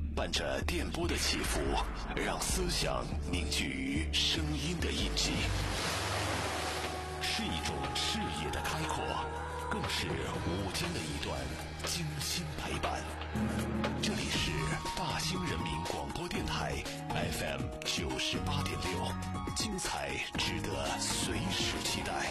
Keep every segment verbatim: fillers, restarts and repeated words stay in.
伴着电波的起伏，让思想凝聚于声音的印记，是一种视野的开阔，更是午间的一段精心陪伴。这里是大兴人民广播电台 F M 九十八点六，精彩值得随时期待。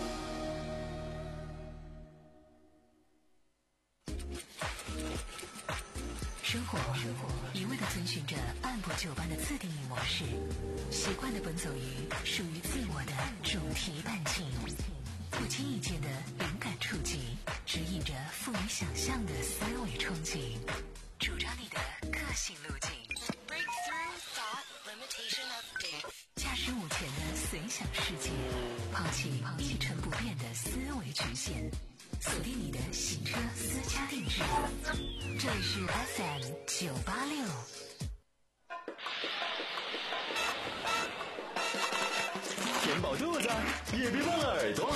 生活一味地遵循着按部就班的自定义模式，习惯地奔走于属于自我的主题伴境，不经意间的灵感触及，指引着富于想象的思维憧憬，主张你的个性路径。Breakthrough thought limitation update。驾驶午前的随想世界，抛弃一成不变的思维局限，锁定你的行车私家定制。这里是 F M 九八六。 填饱肚子，也别忘了耳朵。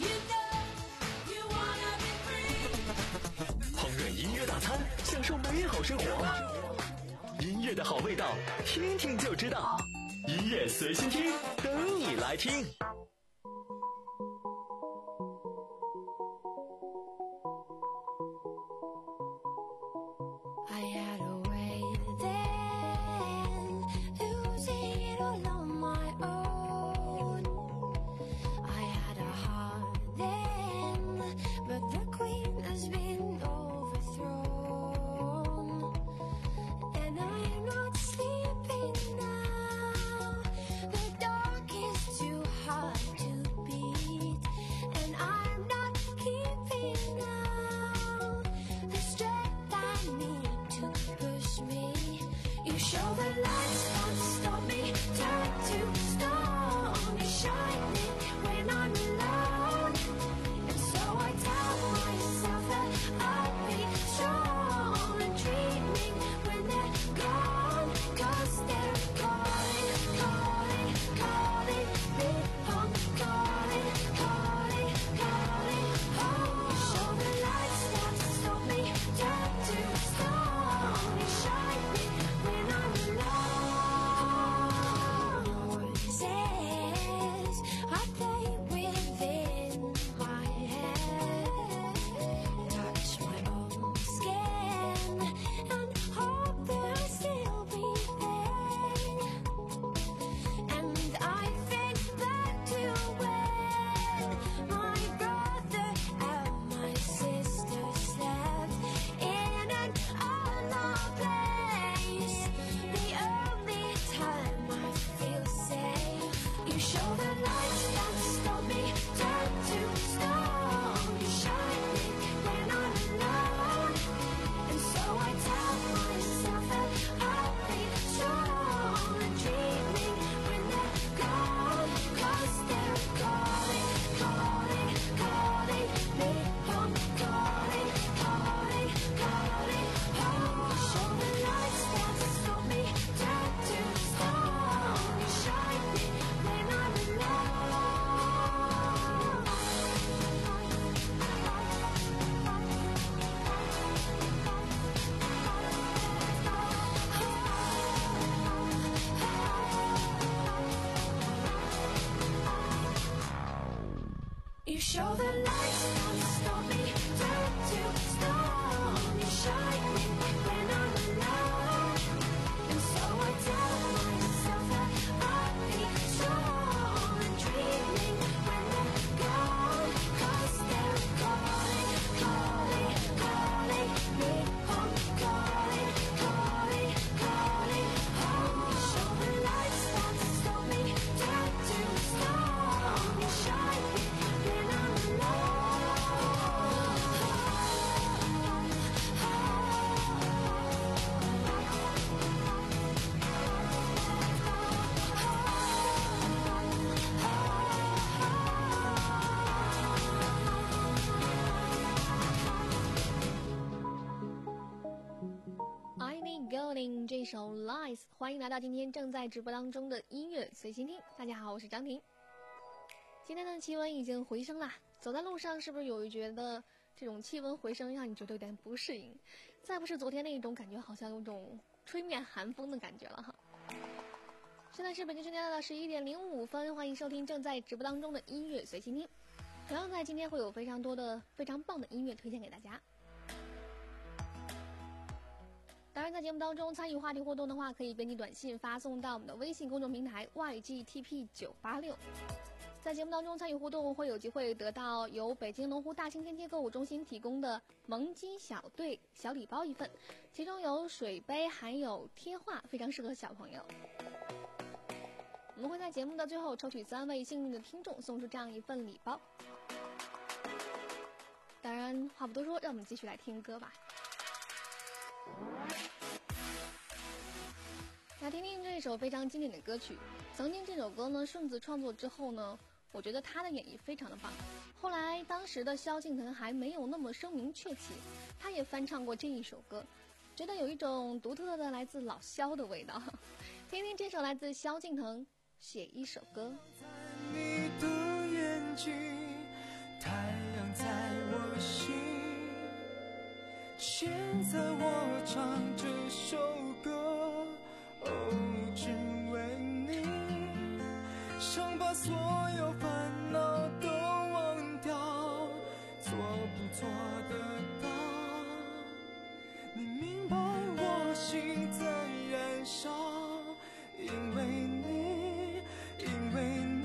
烹饪音乐大餐，享受美好生活。音乐的好味道，听听就知道。音乐随心听，等你来听。 这首 Lies， 欢迎来到今天正在直播当中的音乐随心听。大家好，我是张婷。今天的气温已经回升啦，走在路上是不是有觉得这种气温回升让你觉得有点不适应？ 再不是昨天那一种感觉好像有种吹面寒风的感觉了哈。现在是北京时间的十一点零五分，欢迎收听正在直播当中的音乐随心听。同样在今天会有非常多的非常棒的音乐推荐给大家。当然在节目当中参与话题互动的话，可以编辑短信发送到我们的微信公众平台 Y G T P 九八六。在节目当中参与互动，会有机会得到由北京龙湖大兴天街购物中心提供的萌鸡小队小礼包一份，其中有水杯还有贴画，非常适合小朋友。我们会在节目的最后抽取三位幸运的听众，送出这样一份礼包。当然话不多说，让我们继续来听歌吧。来听听这一首非常经典的歌曲。曾经这首歌呢，顺子创作之后呢，我觉得他的演绎非常的棒。后来当时的萧敬腾还没有那么声名鹊起，他也翻唱过这一首歌，觉得有一种独特的来自老萧的味道。听听这首来自萧敬腾写一首歌。 在你的眼睛，太阳在我心，现在我唱这首歌，哦，只为你，想把所有烦恼都忘掉，做不做得到？你明白我心在燃烧，因为你，因为你，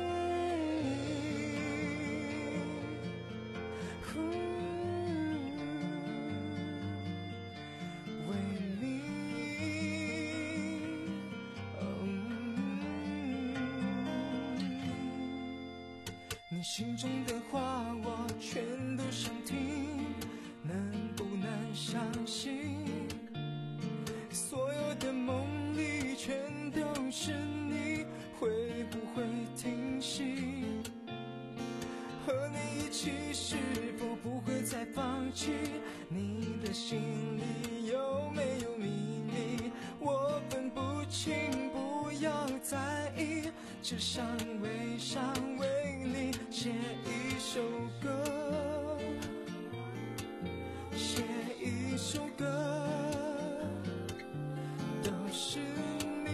为你，你心中的话我全都想听，能不能相信？所有的梦里全都是你，会不会停息？和你一起是否不会再放弃？你的心里有没有秘密？我分不清，不要在意，只想为想为你写一首歌，写一首歌。都是你，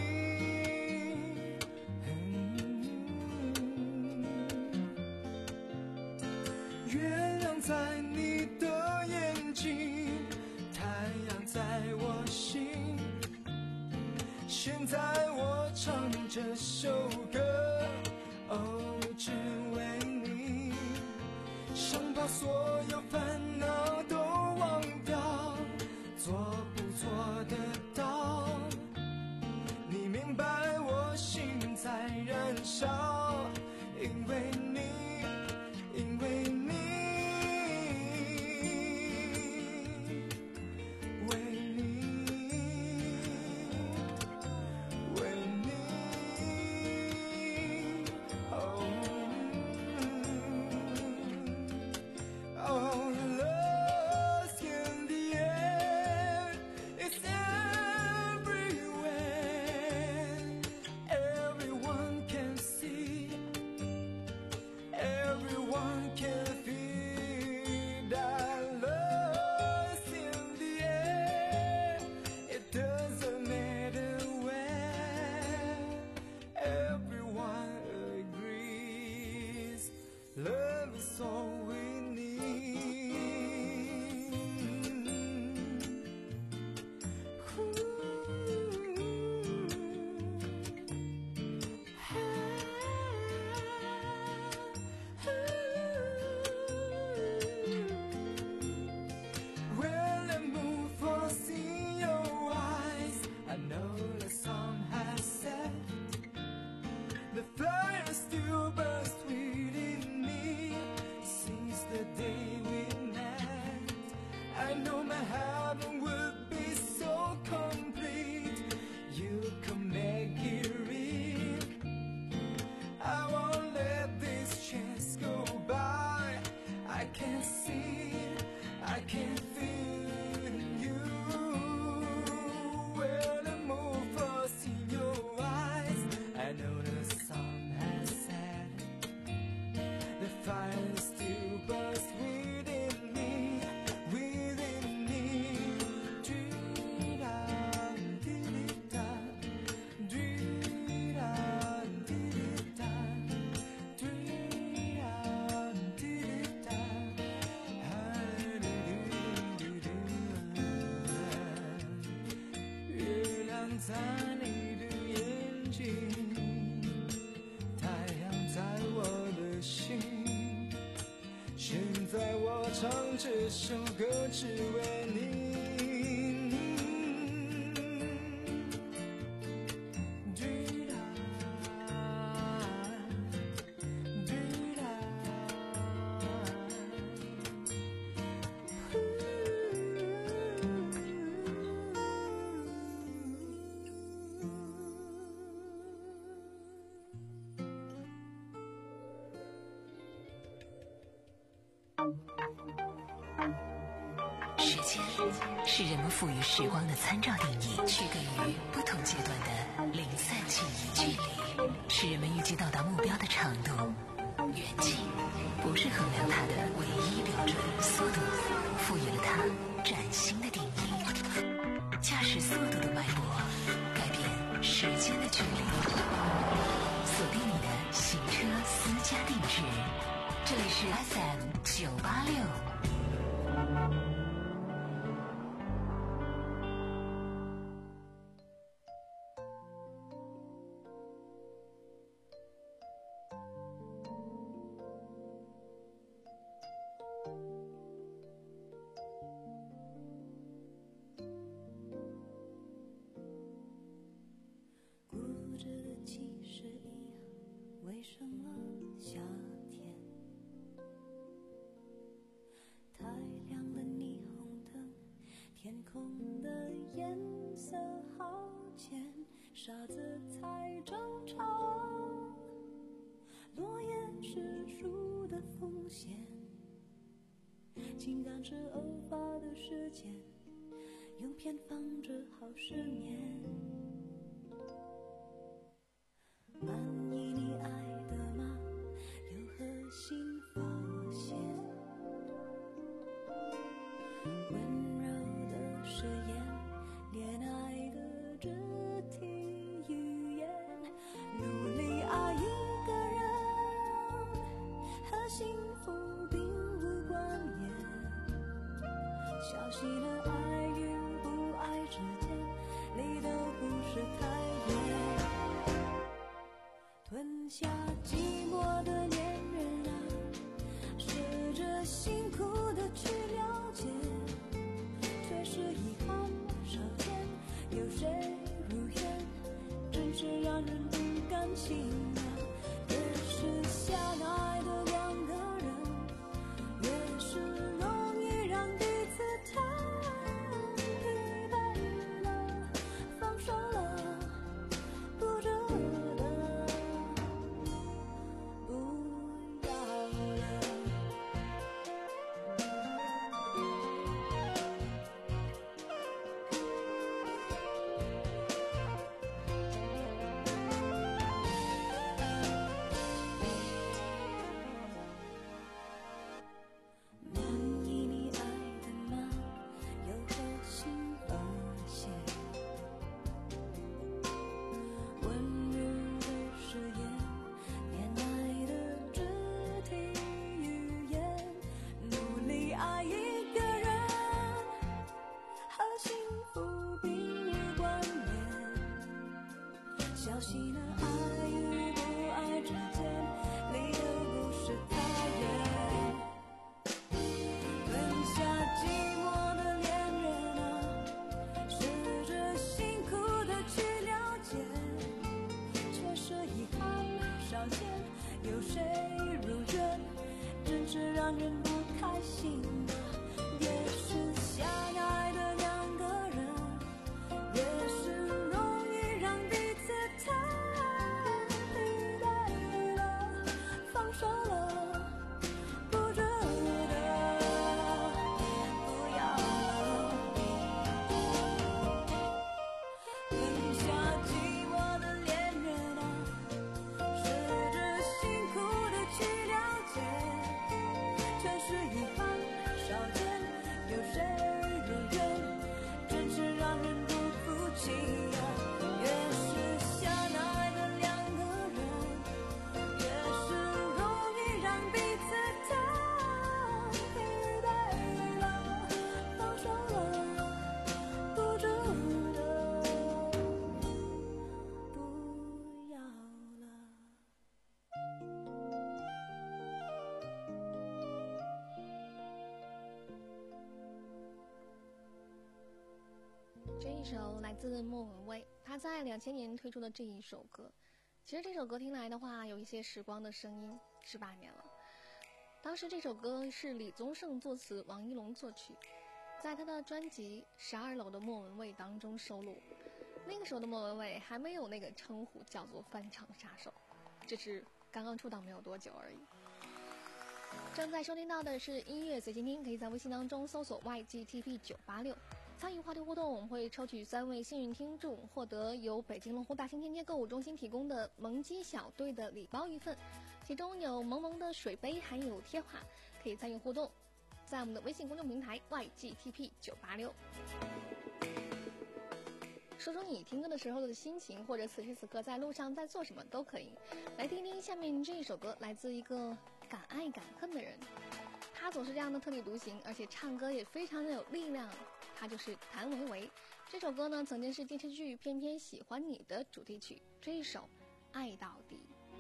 月亮在你的眼睛，太阳在我心，现在我唱这首歌，哦，只为你，想把所有烦恼都忘掉，做不做得到？你明白我心在燃烧，因为你，因为你，为你，为你，哦，哦。 在你的眼睛，太阳在我的心。现在我唱这首歌只为你。 时间是人们赋予时光的参照定义，区隔于不同阶段的零散记忆距离，是人们预计到达目标的长度。远近不是衡量它的唯一标准，速度赋予了它崭新的定义。驾驶速度的脉搏，改变时间的距离。锁定你的行车私家定制，这里是 F M 九八六。 傻子才争吵，落叶是树的风险，情感是偶发的事件，用偏方治好失眠。满意你爱的吗？有何新发现？温柔的誓言，恋爱的肢体语言，努力爱一个人和幸福并无关联。小心了爱与不爱之间，离得不是太远。吞下寂寞的恋人啊，试着辛苦的去了解，却是遗憾少见。有谁如愿，真是让人不甘心啊。越是相爱的两个人，越是容易让彼此太疲惫了，放手了，不值得，不要了。满意你爱的吗？有何新发现？温柔的誓言，恋爱的肢体语言，努力爱一个人和幸福并无关联。小心了爱与不爱之间，离得不是太远。吞下寂寞的恋人啊，试着辛苦的去了解，却是遗憾少见。有谁如愿，真是让人不开心啊。越是相爱的两个人，越是容易让彼此太这一首来自莫文蔚，他在两千年推出的这一首歌，其实这首歌听来的话，有一些时光的声音。十八年了，当时这首歌是李宗盛作词，王一龙作曲，在他的专辑《十二楼的莫文蔚》当中收录。那个时候的莫文蔚还没有那个称呼，叫做翻唱杀手，只是刚刚出道没有多久而已。正在收听到的是音乐随心听，可以在微信当中搜索 Y G T P 九八六。参与话题互动，我们会抽取三位幸运听众，获得由北京龙湖大兴天街购物中心提供的萌鸡小队的礼包一份，其中有萌萌的水杯，还有贴画，可以参与互动，在我们的微信公众平台 Y G T P 九八六。说说你听歌的时候的心情，或者此时此刻在路上在做什么都可以。来听听下面这一首歌，来自一个敢爱敢恨的人，他总是这样的特立独行，而且唱歌也非常的有力量。他就是谭维维。这首歌呢，曾经是电视剧《偏偏喜欢你》的主题曲。这一首《爱到底》。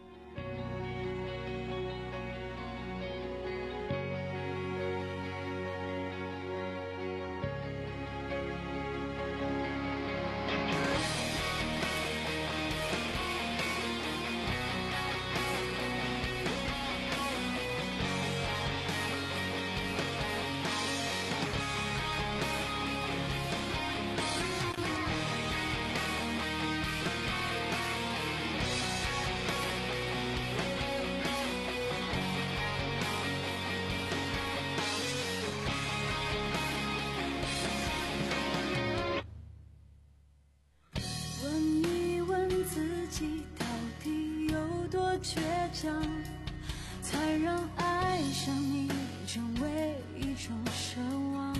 才让爱上你成为一种奢望，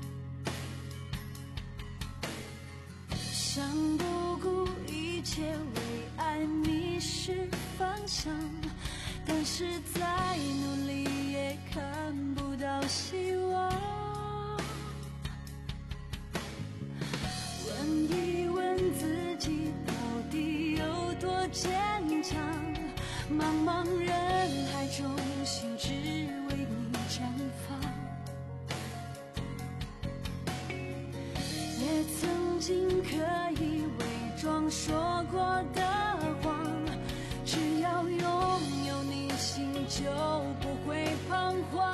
想不顾一切为爱迷失方向，但是再努力也看不到希望。问一问自己到底有多坚强，茫茫人海中，心只为你绽放。也曾经可以伪装说过的谎，只要拥有你，心就不会彷徨。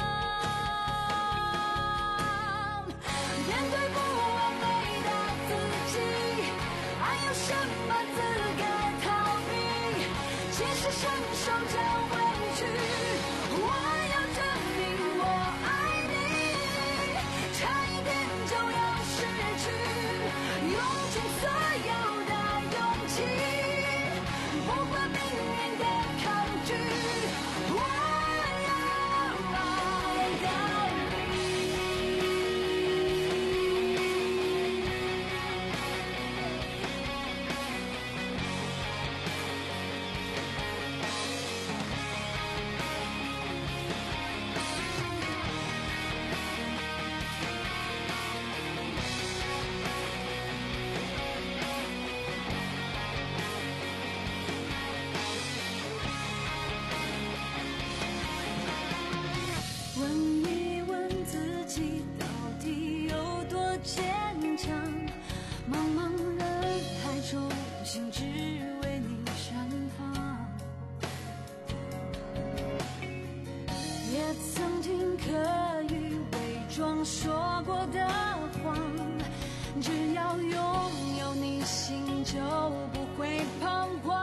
面对不完美的自己，还有什么资格逃避？其实承受着委屈，我要证明我爱你，差一点就要失去，用尽所有的勇气，不管命运的抗拒，我要爱到底。问一问自己到底有多坚强，茫茫人海中，心只为你绽放。也曾经可以伪装说过的谎，只要拥有你，心就不会彷徨。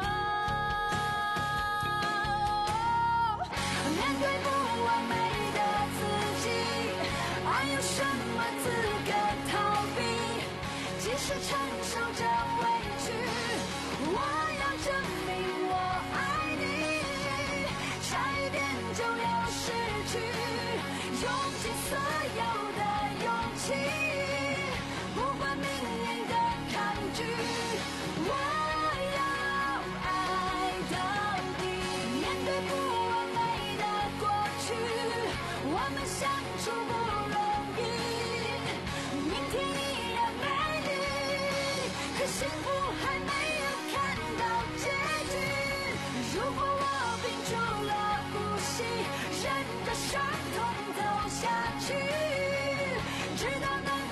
面对不完美的自己，还有什么资格逃避？即使承受着委屈，我要证明我爱你，差一点就要失去，用尽所有的勇气，不管命运的抗拒，我要爱到底。面对不完美的过去，我们相处不容易，明天依然美丽，可幸福还没有看到结局。如果我屏住了呼吸，忍着伤痛走下去，直到能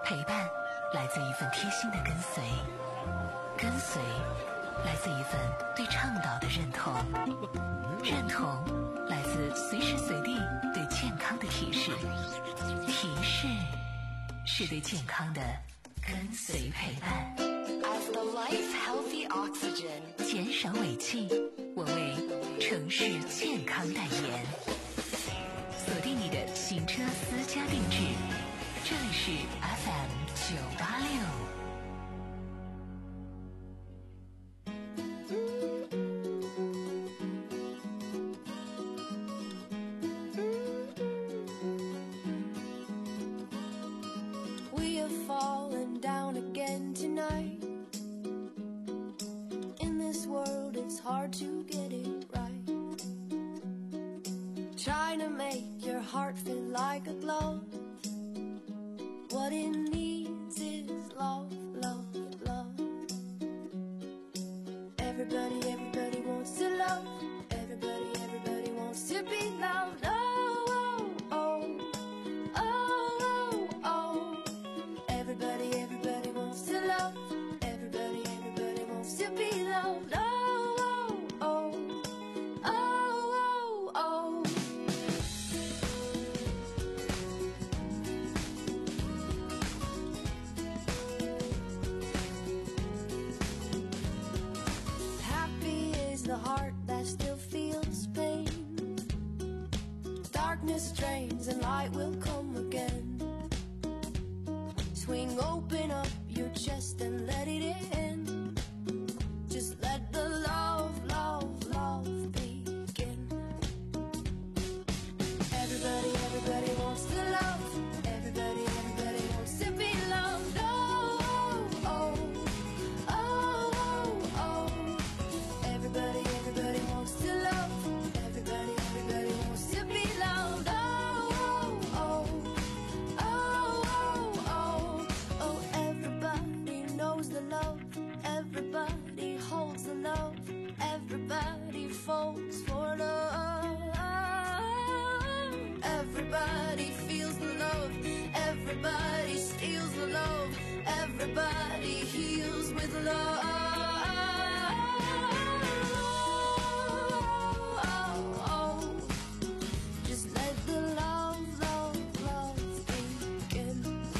陪伴来自一份贴心的跟随，跟随来自一份对倡导的认同，认同来自随时随地对健康的提示，提示是对健康的跟随陪伴。 As the life healthy oxygen， 减少尾气，我为城市健康代言。锁定你的行车私家定制，这里是 F M 九八六。 We have fallen down again tonight. In this world, it's hard to get it right. Trying to make your heart feel like a glove. What it needs is love, love, love. Everybody, everybody wants to love. Everybody, everybody wants to be loved. Oh, oh, oh, oh, oh. Everybody, everybody wants to love. Everybody, everybody wants to be loved. Oh, oh, oh, oh, oh, oh. Happy is the heart that still feels pain. Darkness drains and light will come again. Swing open up your chest and let it in. Just let the love, love, love begin. Everybody, everybody wants to love. Everybody, everybody wants to be loved. Oh, oh, oh, oh, oh. Everybody, everybody wants to love. Everybody, everybody wants to be loved. Oh, oh, oh, oh, oh, oh. Everybody knows the love. Everybody holds the love. Everybody falls for love. Everybody feels the love. Everybody steals the love. Everybody heals with love. Just let the love, love, love begin.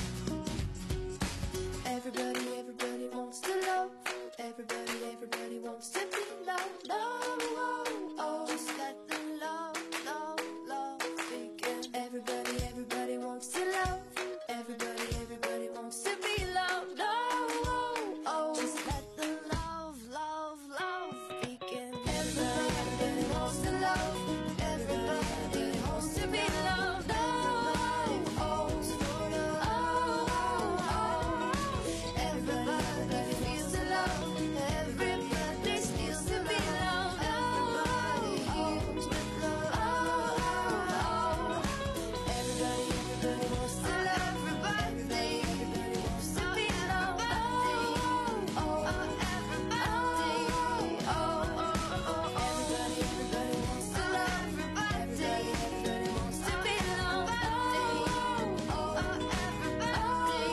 Everybody, everybody wants to love. Everybody, everybody wants to be loved. Oh, oh, oh. Just let the love, love, love begin. Everybody, everybody wants to love. Everybody, everybody wants to be loved. Oh, oh, oh. Just let the love, love, love begin. Everybody, everybody wants to love. Everybody wants to be loved. Oh, oh, oh, oh, oh. Everybody feels the love. Everybody steals to be loved. Everybody heals with love. Oh, oh, oh. Everybody, everybody wants to love. Everybody, everybody wants to be loved. Oh, oh, oh. Everybody, oh, oh, oh. Everybody, everybody wants to love. Everybody, everybody wants to be loved. Oh, oh, oh. Everybody,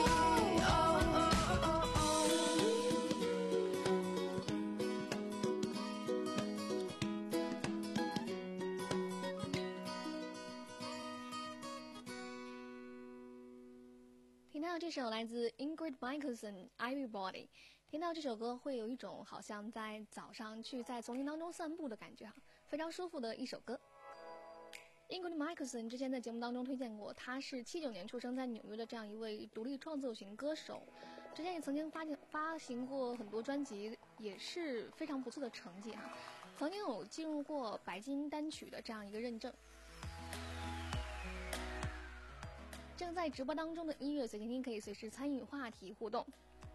oh, oh, oh. 听到这首来自 Ingrid Michaelson Everybody， 听到这首歌会有一种好像在早上去在丛林当中散步的感觉哈，非常舒服的一首歌。Ingrid Michaelson 之前在节目当中推荐过，她是七九年出生在纽约的这样一位独立创作型歌手，之前也曾经发发行过很多专辑，也是非常不错的成绩哈，曾经有进入过白金单曲的这样一个认证。正在直播当中的音乐随听听可以随时参与话题互动。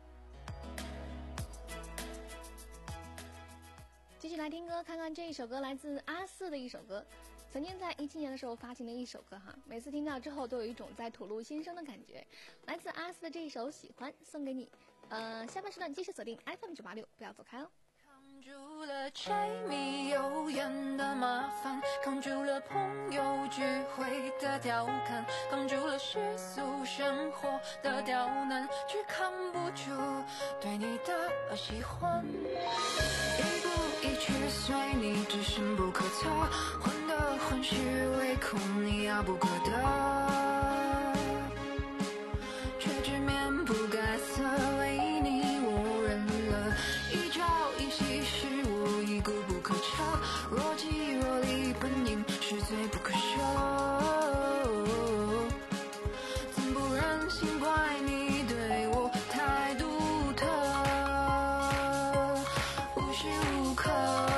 继续来听歌，看看这一首歌来自阿四的一首歌，曾经在一七年的时候发行的一首歌哈，每次听到之后都有一种在吐露心声的感觉。来自阿四的这一首《喜欢》送给你。呃，下半时段继续锁定 F M 九八六，不要走开哦。 扛住了柴米油盐的麻烦，扛住了朋友聚会的调侃，扛住了了世俗生活的刁难，却扛不住对你的喜欢。一步一去随你，只深不可测，患得患失，唯恐你遥不可得，却直面不改色，为你我认了，一朝一夕是我一固不可彻，若即若离本应是罪不可赦，怎不忍心怪你对我太独特，无时无刻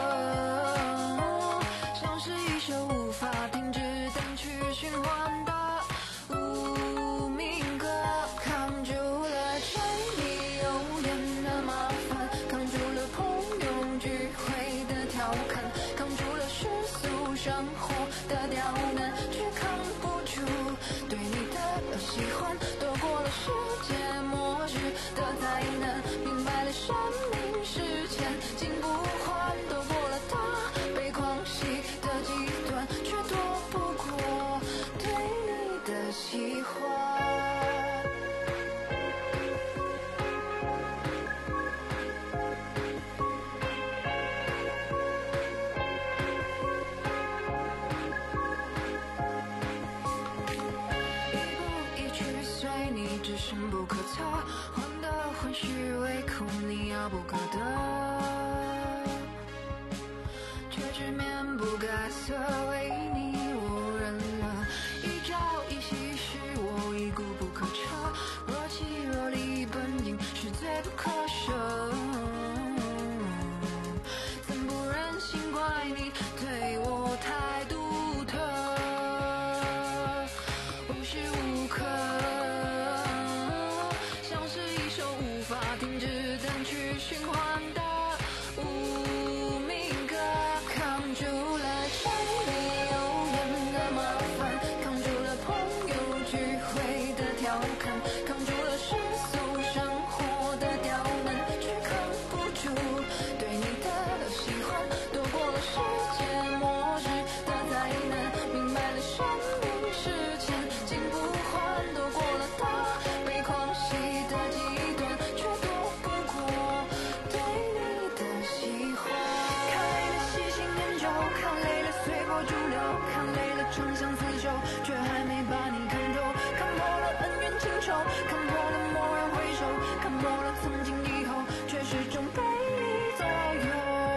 像是一首无法停止单曲循环的无名歌，扛住了柴米油盐的麻烦，扛住了朋友聚会的调侃，扛住了世俗生活的刁难，却扛不住对你的喜欢，躲过了世界末日的灾难，明白了生命是千金不换，躲过了他被狂喜的极端，却躲不过对你的喜欢。随你只深不可测，患得患失，唯恐你遥不可得，却直面不改色，为你我认了，一朝一夕是我一固不可彻，若即若离本应是罪不可赦，怎不忍心怪你对我太独特，无时无刻像是一首无法停止单曲循环的无名歌，扛住了柴米油盐的麻烦，扛住了朋友聚会的调侃，扛住了世俗生活的刁难，却扛不住对你的喜欢，躲过了世界末日的灾难，明白了生命是千金不换，躲过了他被狂喜的极端，却躲不过对你的喜欢。看累了喜新厌旧，看累了随波逐流，看累了长相厮守，却还没把你看透，看破了恩怨情仇，看破了蓦然回首，看破了曾经以后，却始终被你左右。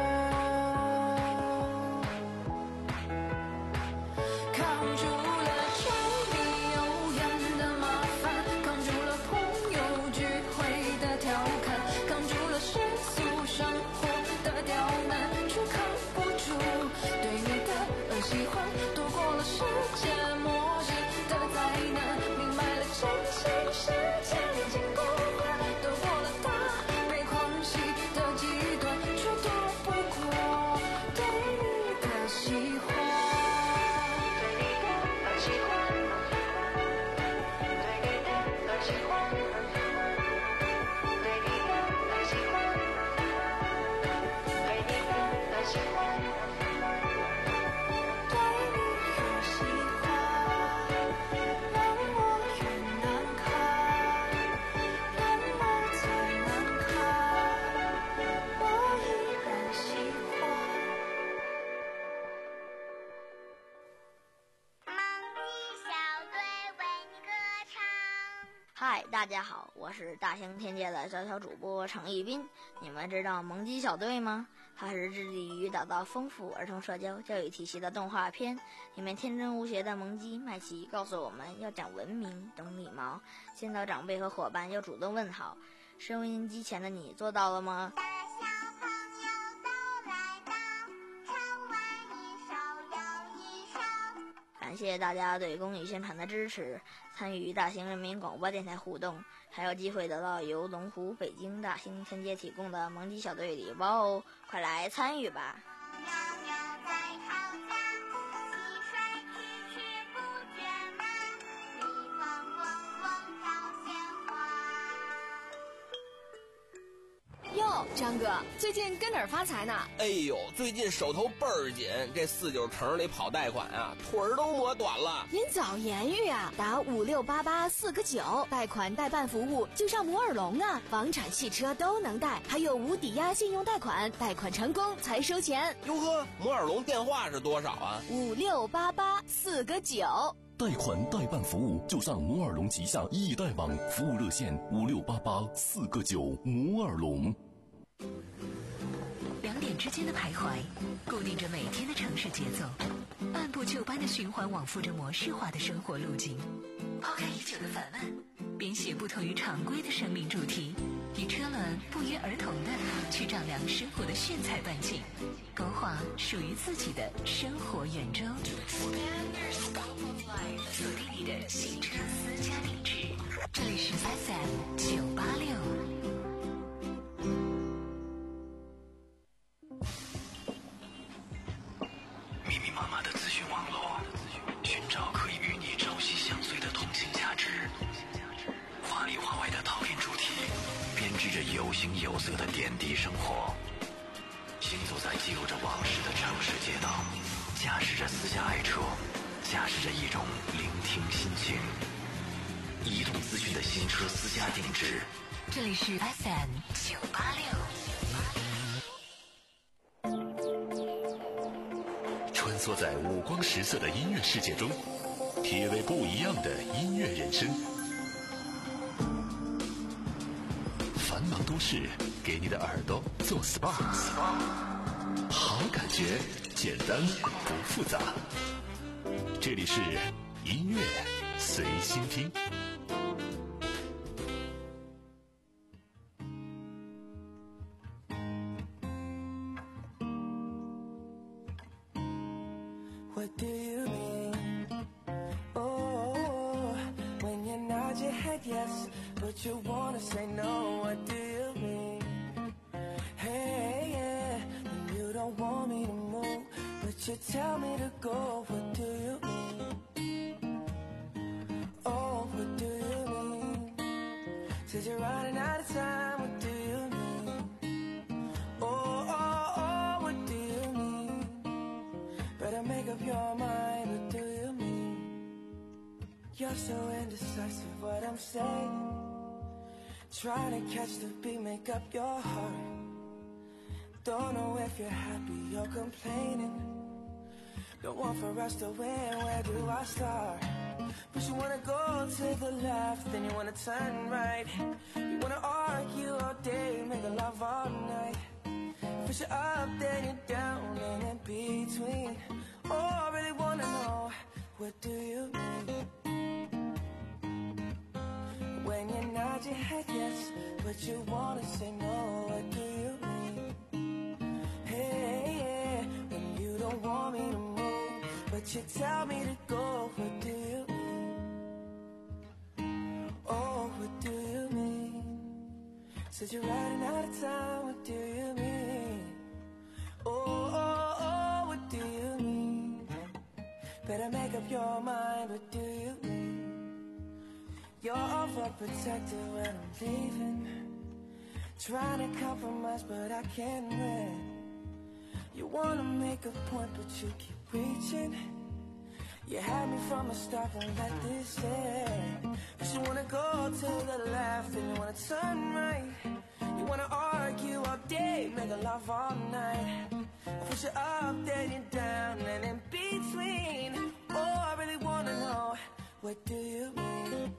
扛住了柴米油盐的麻烦，扛住了朋友聚会的调侃，扛住了世俗生活的刁难，却扛不住对你的喜欢，躲过了世界末日的灾难，明白了真情是千金不换，躲过了他被狂喜的极端，却躲不过对你的喜欢。对你的喜欢，对你的喜欢，对你的喜欢，对你的喜欢，对你的喜欢，让我越难看，让我再难看，我依然喜欢。 嗨，大家好，我是大型天界的小小主播程一斌。你们知道萌鸡小队吗？它是致力于打造丰富儿童社交教育体系的动画片。里面天真无邪的萌鸡麦琪告诉我们要讲文明、懂礼貌，见到长辈和伙伴要主动问好。收音机前的你做到了吗？感谢大家对公益宣传的支持，参与大型人民广播电台互动，还有机会得到由龙湖北京大型天街提供的萌鸡小队礼包哦！快来参与吧！ 哟， 哟，张哥，最近跟哪儿发财呢？ 哎呦，最近手头倍儿紧，这四九城里跑贷款啊，腿儿都磨短了。 您早言语啊，打五六八八四个九，贷款代办服务就上摩尔龙啊，房产、汽车都能贷，还有无抵押信用贷款，贷款成功才收钱。 哟呵，摩尔龙电话是多少啊？ 五六八八四个九。 贷款代办服务就上摩尔龙旗下易贷网，服务热线五六八八四个九。摩尔龙。 两点之间的徘徊，固定着每天的城市节奏，按部就班的循环往复着模式化的生活路径。抛开已久的烦闷，编写不同于常规的生命主题，以车轮不约而同的去丈量生活的炫彩半径，勾画属于自己的生活圆周。锁定你的新车私家定制，这里是 F M 九八六。 密密麻麻的资讯网络，寻找可以与你朝夕相随的同性价值，话里话外的讨厌主题，编织着有形有色的点滴生活。行走在记录着往事的城市街道，驾驶着私家爱车，驾驶着一种聆听心情。移动资讯的新车私家定制， 这里是 F M 九八六。 穿梭在五光十色的音乐世界中，体味不一样的音乐人生。繁忙都市给你的耳朵做 S P A， 好感觉，简单不复杂。这里是音乐随心听。 What do you mean? Oh, when you nod your head yes, but you wanna say no. What do you mean? Hey, yeah, when you don't want me to move, but you tell me to go. What do you mean? Oh, what do you mean? Says you're running out of time. What do you mean? Oh, oh, oh, what do you mean? Better make up your mind. What do you mean? You're so indecisive. What I'm saying, trying to catch the beat, make up your heart. Don't know if you're happy or complaining. Don't want for us to win. Where do I start? But you wanna go to the left, then you wanna turn right. You wanna argue all day, make love all night. Push it up, then you're down, and in between. Oh, I really wanna know, what do you mean? When you nod your head yes, but you wanna say no. What do you mean? Hey, yeah, when you don't want me to move, but you tell me to go. What do you mean? Oh, what do you mean? Said you're running out of time. What do you mean? Oh, oh, oh, what do you mean? Better make up your mind. What do you mean? You're overprotected when I'm leaving. Trying to compromise, but I can't win. You wanna make a point, but you keep reaching. You had me from the start, and let this end. But you wanna go to the left, and you wanna turn right. You wanna argue all day, make love all night. Push it up, then you're down, and in between. Oh, I really wanna know, what do you mean?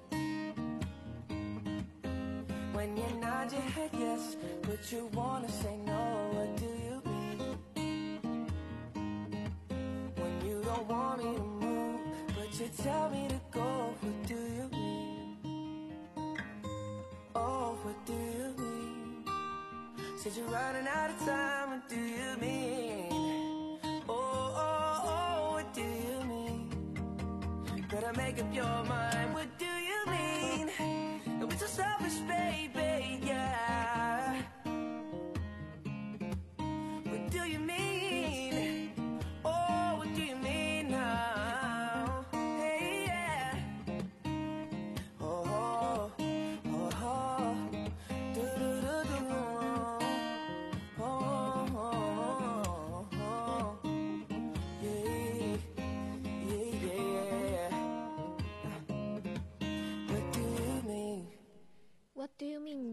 When you nod your head yes, but you wanna say no. What do you mean? When you don't want me to move, but you tell me to go. What do you mean? Oh, what do you mean? Said you're running out of time. What do you mean? Oh, oh, oh, what do you mean? Better make up your mind. What do you mean? Don't be so selfish, baby, yeah. What do you mean? Oh, what do you mean now? Hey, yeah. Oh, oh, oh, oh. Do, do, do, do.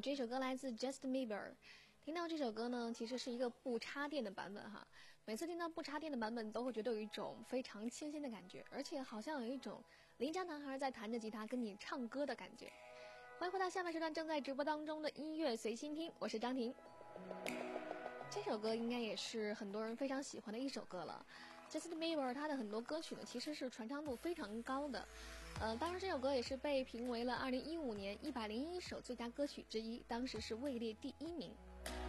这首歌来自 Justin Bieber。听到这首歌呢，其实是一个不插电的版本哈。每次听到不插电的版本，都会觉得有一种非常清新的感觉，而且好像有一种邻家男孩在弹着吉他跟你唱歌的感觉。欢迎回到下半时段正在直播当中的音乐随心听，我是张婷。这首歌应该也是很多人非常喜欢的一首歌了。Justin Bieber 他的很多歌曲呢，其实是传唱度非常高的。呃，当然这首歌也是被评为了二零一五年一百零一首最佳歌曲之一，当时是位列第一名。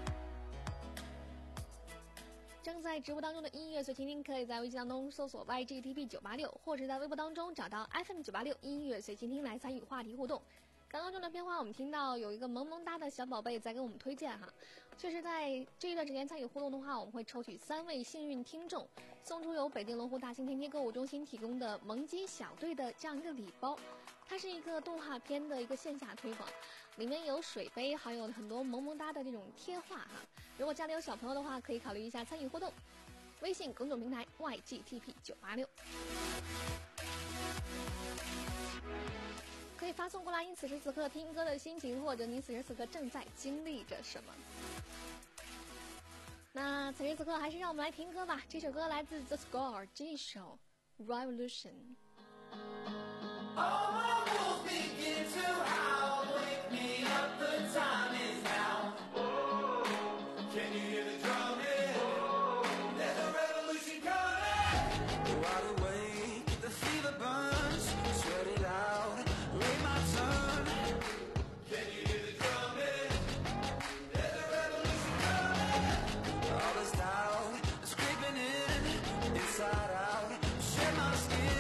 正在直播当中的音乐随心听，可以在微信当中搜索 Y G T P 九八六，或者在微博当中找到 F M 九八六音乐随心听来参与话题互动。刚刚这段片花，我们听到有一个萌萌哒的小宝贝在跟我们推荐哈，确实在这一段时间参与互动的话，我们会抽取三位幸运听众，送出由北京龙湖大兴天天购物中心提供的萌鸡小队的这样一个礼包。它是一个动画片的一个线下推广，里面有水杯，还有很多萌萌哒的这种贴画哈。如果家里有小朋友的话，可以考虑一下参与互动。微信公众平台 Y G T P 九八六。可以发送过来，你此时此刻听歌的心情，或者你此时此刻正在经历着什么。那此时此刻还是让我们来听歌吧，这首歌来自 The Score 这一首 Revolution。 All my wolves begin to howl, wake me up, the time is now. Oh, can you hear the drumming? Oh, there's a revolution coming. Wide awake, the fever burns, sweat it out, wait my turn. Can you hear the drumming? There's a revolution coming. All this doubt, scraping in, inside out, shed my skin.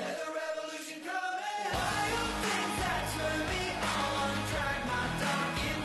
Turn me on, drag my dog in.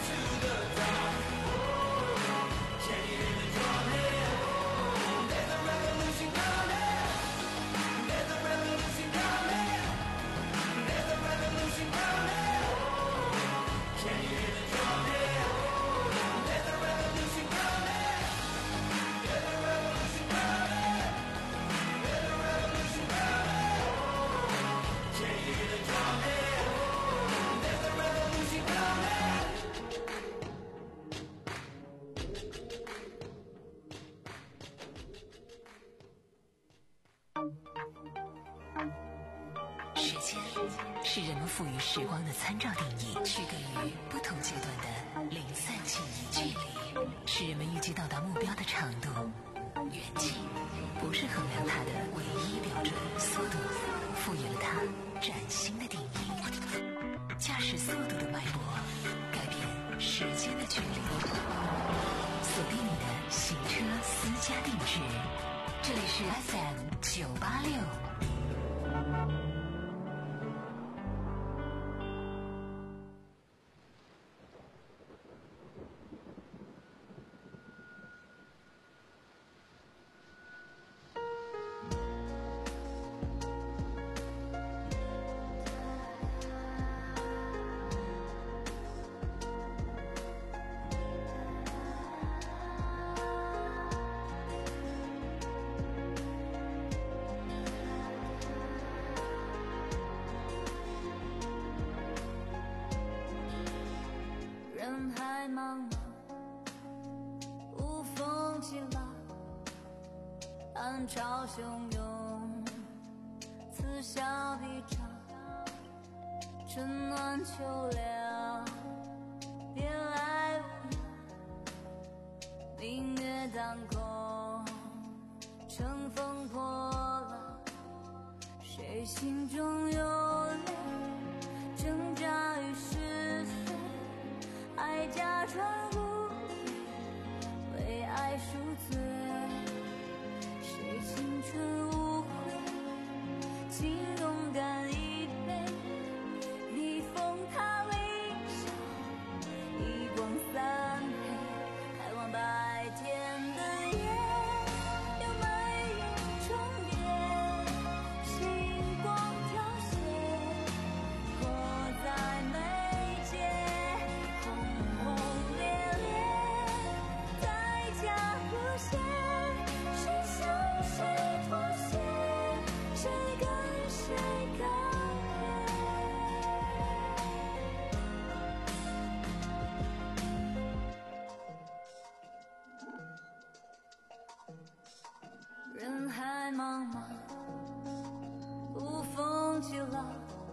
时间是人们赋予时光的参照定义，区隔于不同阶段的零散记忆。距离是人们预计到达目标的长度，远近不是衡量它的唯一标准。速度赋予了它崭新的定义，驾驶速度的脉搏改变时间的距离。锁定你的行车私家定制，这里是 F M 九八六。 人海茫茫，无风起浪，暗潮汹涌，此消彼长，春暖秋凉，别来无恙，明月当空，乘风破浪，谁心中有泪，挣扎于是非，爱假装无悔，为爱赎罪，谁青春无悔，请勇敢一杯，逆风踏微笑，一光三黑，开往白天的夜，有没有终点，星光凋谢，迫在眉间，轰轰烈烈，代价无限，谁向谁妥协，谁跟谁告别。人海茫茫，无风起浪，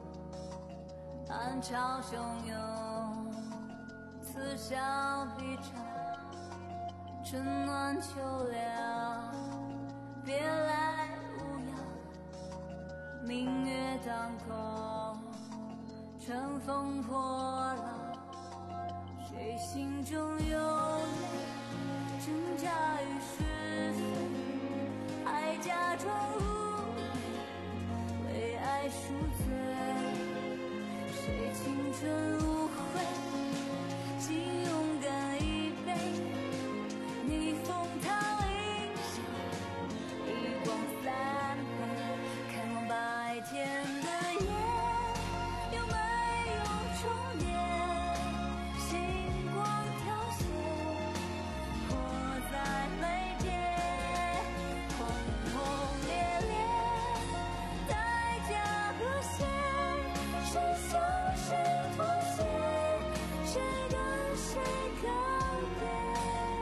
暗潮汹涌，此消彼长，春暖秋凉，别来无恙，明月当空，乘风破浪，谁心中有泪，挣扎于是非，爱假装无悔，为爱赎罪，谁青春无悔，请勇敢一杯，逆风踏微笑，一光三黑，开往白天的夜，有没有终点，星光凋谢，迫在眉间，轰轰烈烈，代价无限，谁向谁妥协，谁跟谁告别。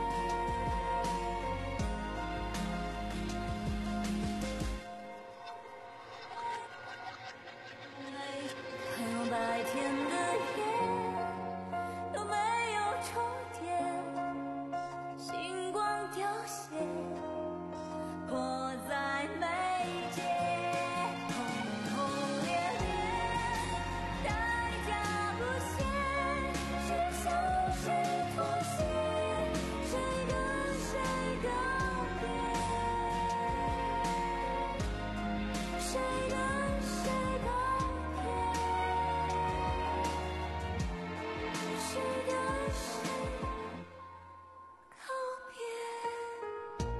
开往白天的夜，有没有终点，星光凋谢，迫在眉间，轰轰烈烈，代价无限，谁向谁妥协，谁跟谁告别，谁跟谁告别，谁跟谁告别。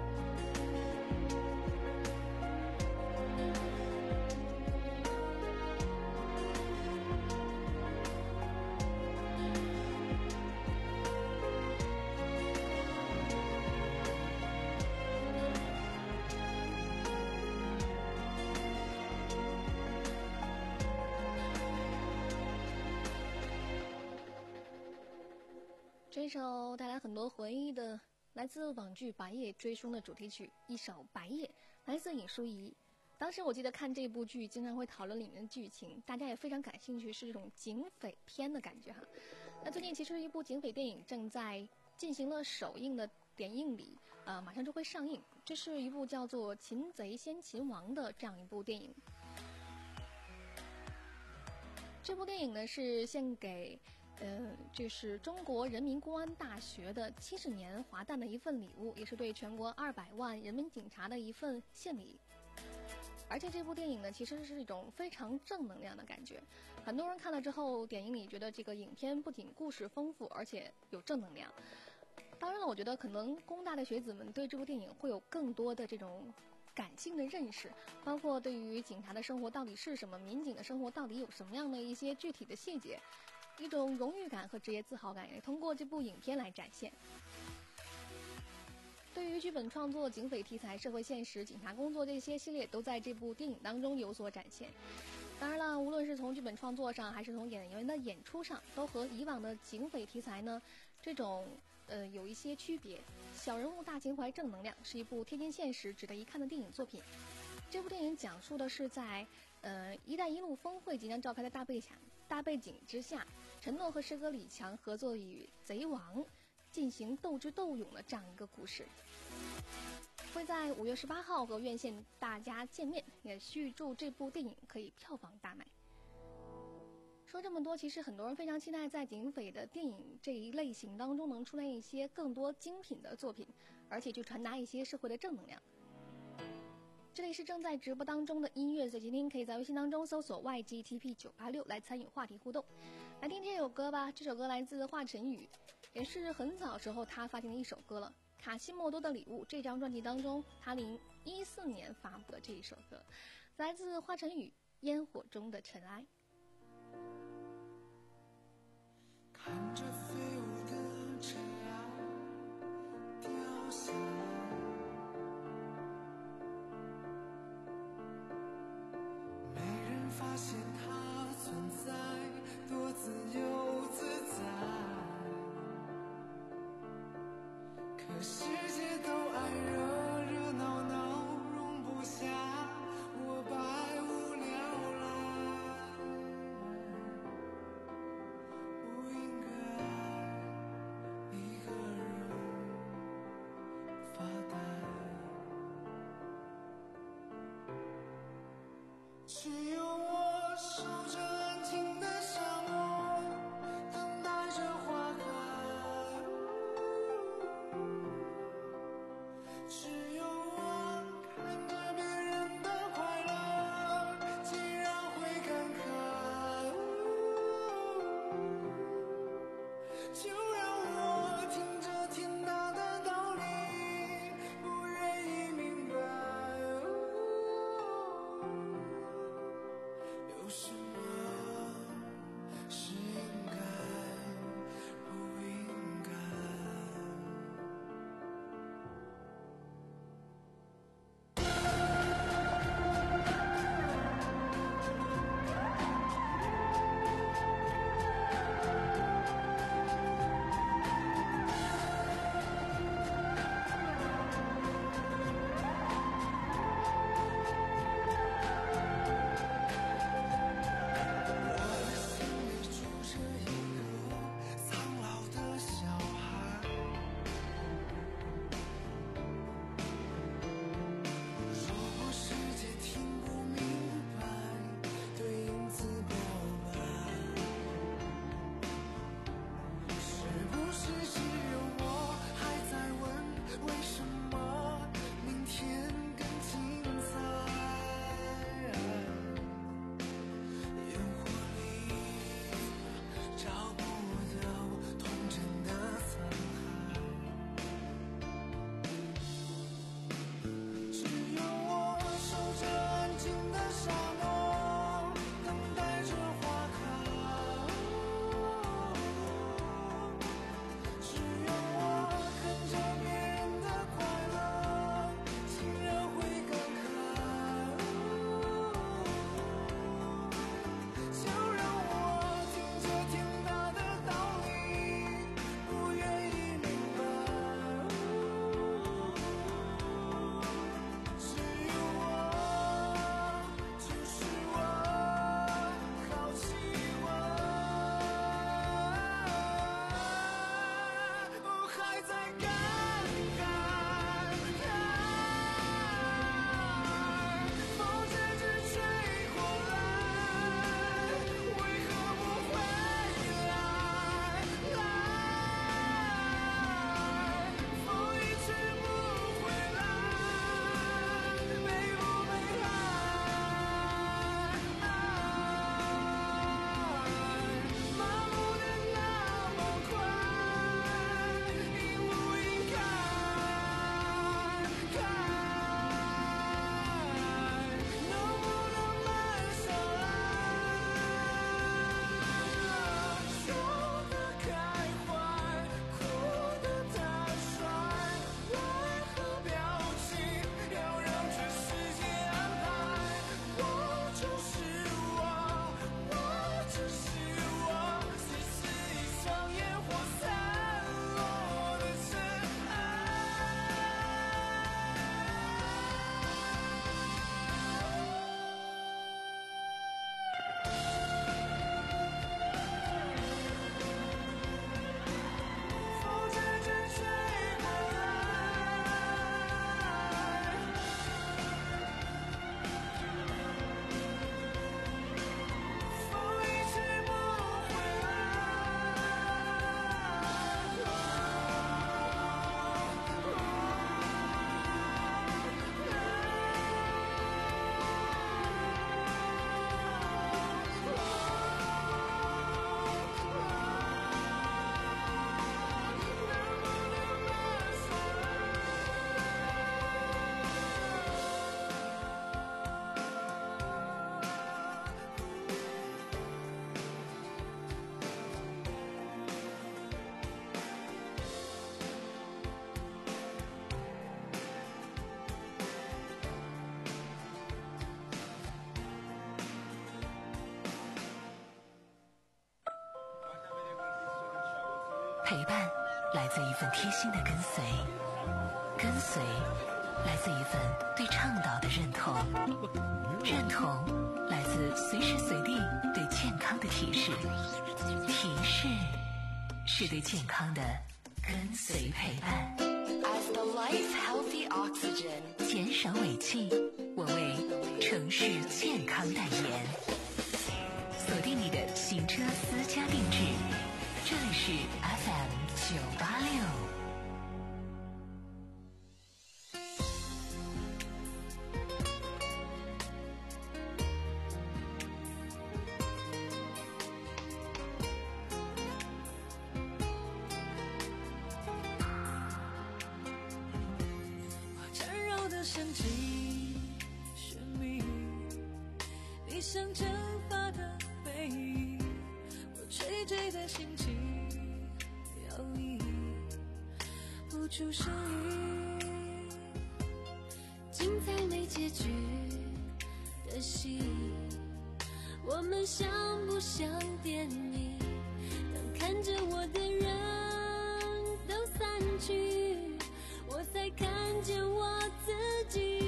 这首带来很多回忆的，来自网剧《白夜追凶》的主题曲，一首《白夜》，来自尹淑仪。 当时我记得看这部剧，经常会讨论里面的剧情，大家也非常感兴趣，是这种警匪片的感觉哈。那最近其实一部警匪电影正在进行了首映的点映礼，呃，马上就会上映。这是一部叫做《擒贼先擒王》的这样一部电影。这部电影呢是献给。呃，这是中国人民公安大学的七十年华诞的一份礼物，也是对全国二百万人民警察的一份献礼。而且这部电影呢，其实是一种非常正能量的感觉。很多人看了之后，点映里觉得这个影片不仅故事丰富，而且有正能量。当然了，我觉得可能工大的学子们对这部电影会有更多的这种感性的认识，包括对于警察的生活到底是什么，民警的生活到底有什么样的一些具体的细节。一种荣誉感和职业自豪感也通过这部影片来展现。对于剧本创作、警匪题材、社会现实、警察工作这些系列都在这部电影当中有所展现。当然了，无论是从剧本创作上还是从演员的演出上，都和以往的警匪题材呢这种呃有一些区别。小人物大情怀正能量，是一部贴近现实值得一看的电影作品。这部电影讲述的是在呃“一带一路”峰会即将召开的大背景大背景之下，陈诺和师哥李强合作与贼王进行斗智斗勇的这样一个故事。会在五月十八号和院线大家见面，也预祝这部电影可以票房大卖。说这么多，其实很多人非常期待在警匪的电影这一类型当中能出现一些更多精品的作品，而且去传达一些社会的正能量。这里是正在直播当中的音乐随机听，可以在微信当中搜索 Y G T P 九八六 来参与话题互动。来听这首歌吧，这首歌来自华晨宇，也是很早时候他发行的一首歌了。卡西莫多的礼物这张专辑当中，他零一四年发布的这一首歌，来自华晨宇，烟火中的尘埃。 看着飞舞的尘埃掉下来，没人发现它存在，多自由自在。可世界都爱热热闹闹，容不下我百无聊赖。不应该一个人发呆，只有我守着安静的沙漠，等待着花开。只有我看着别人陪伴来自一份贴心的跟随，跟随来自一份对倡导的认同，认同来自随时随地对健康的提示，提示是对健康的跟随陪伴。 As the life healthy oxygen， 减少尾气，我为城市健康代言。锁定你的行车私家定制，这里是 F M 九八六。 升起生命，你像蒸发的回忆，我垂坠的心情摇曳不出声音，精彩没结局的戏，我们像不像电影？当看着我的人都散去，我才看见我自己。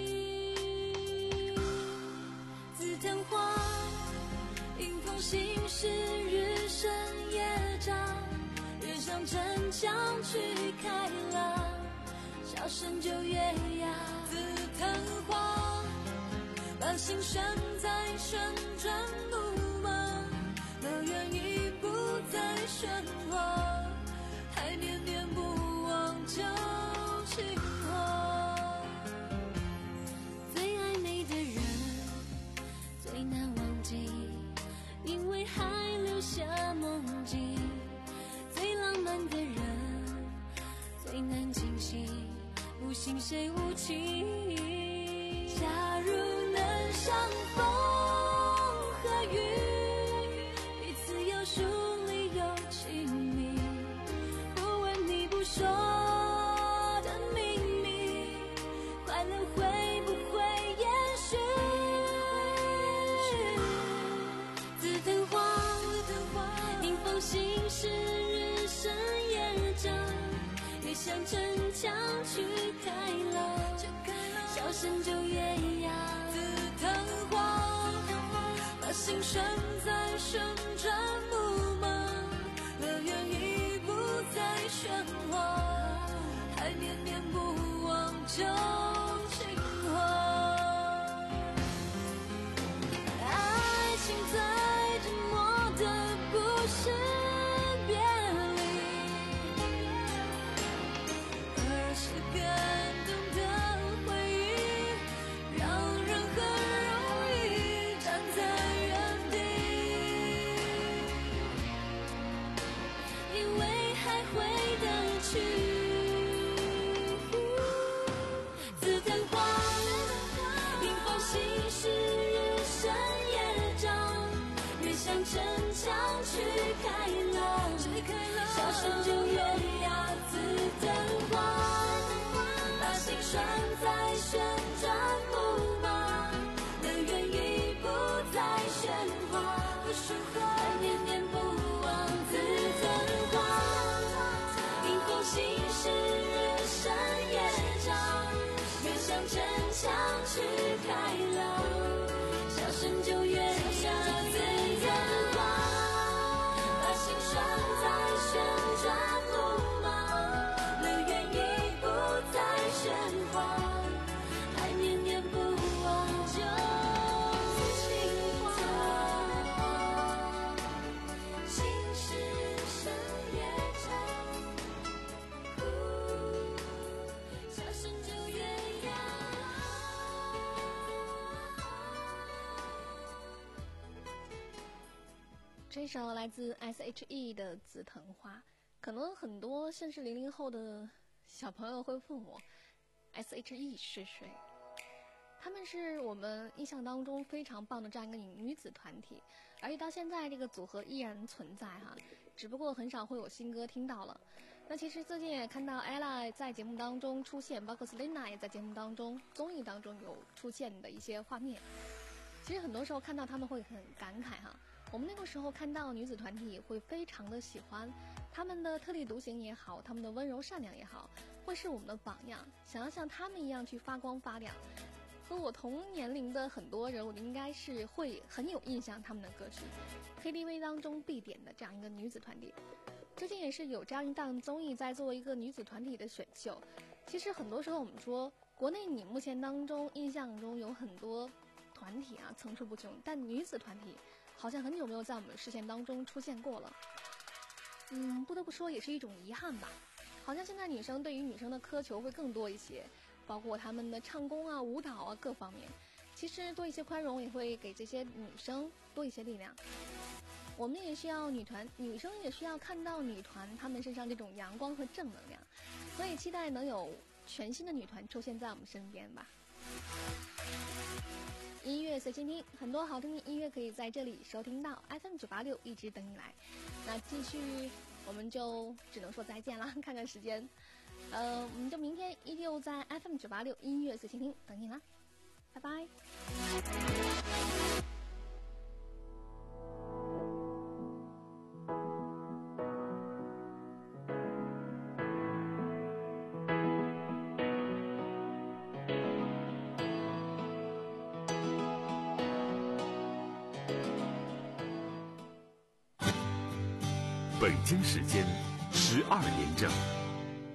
紫藤花迎风行驶，日升夜长，越向城墙去开朗，笑声就越哑。紫藤花把心拴在旋转木马，乐园已不再喧哗，还念念不忘旧情话。最爱你的人最难忘记，因为还留下梦境。最浪漫的人最难清醒，不信谁无情。假如能相逢和雨，彼此有疏离有亲密，不问你不说的秘密，快乐会不会延续？紫藤花迎风行驶，日升夜长，越向城墙去开朗，笑声就越哑。紫藤花把心拴在旋转木马，乐园已不再喧哗，还念念不忘旧情话。爱情最折磨的不是别离，而是感动的回忆，让人很容易站在原地，因为还回得去。紫藤花迎风行驶，日升夜长，越向城墙去开朗，笑声就越哑。紫藤花把心拴在旋转木马，乐园已不再喧哗，还念念不忘。紫藤花迎风行驶，日升夜长，越向城墙去开朗，笑声就越哑。紫藤花把心拴在旋转木马，乐园已不再喧哗，还念念不忘旧情话。心事深夜长，笑声就越哑。 这首来自 S H E 的《紫藤花》，可能很多甚至零零后的小朋友会问我 ，S H E 是谁？他们是我们印象当中非常棒的这样一个女子团体，而且到现在这个组合依然存在哈，只不过很少会有新歌听到了。那其实最近也看到 Ella 在节目当中出现，包括 Selina 也在节目当中、综艺当中有出现的一些画面。其实很多时候看到他们会很感慨哈。我们那个时候看到女子团体会非常的喜欢他们的特立独行也好，他们的温柔善良也好，会是我们的榜样。想要像他们一样去发光发亮。和我同年龄的很多人，我应该是会很有印象他们的歌曲 ，K T V 当中必点的这样一个女子团体。最近也是有这样一档综艺在做一个女子团体的选秀。其实很多时候我们说，国内你目前当中印象中有很多团体啊，层出不穷，但女子团体好像很久没有在我们视线当中出现过了。嗯，不得不说也是一种遗憾吧。好像现在女生对于女生的苛求会更多一些，包括她们的唱功啊、舞蹈啊各方面。其实多一些宽容也会给这些女生多一些力量。我们也需要女团，女生也需要看到女团她们身上这种阳光和正能量。所以期待能有全新的女团出现在我们身边吧。音乐随心听，很多好听的音乐可以在这里收听到 F M 九八六，一直等你来。那继续我们就只能说再见了，看看时间，呃，我们就明天依旧在 F M 九八六音乐随心听等你啦，拜拜。 北京时间十二点整。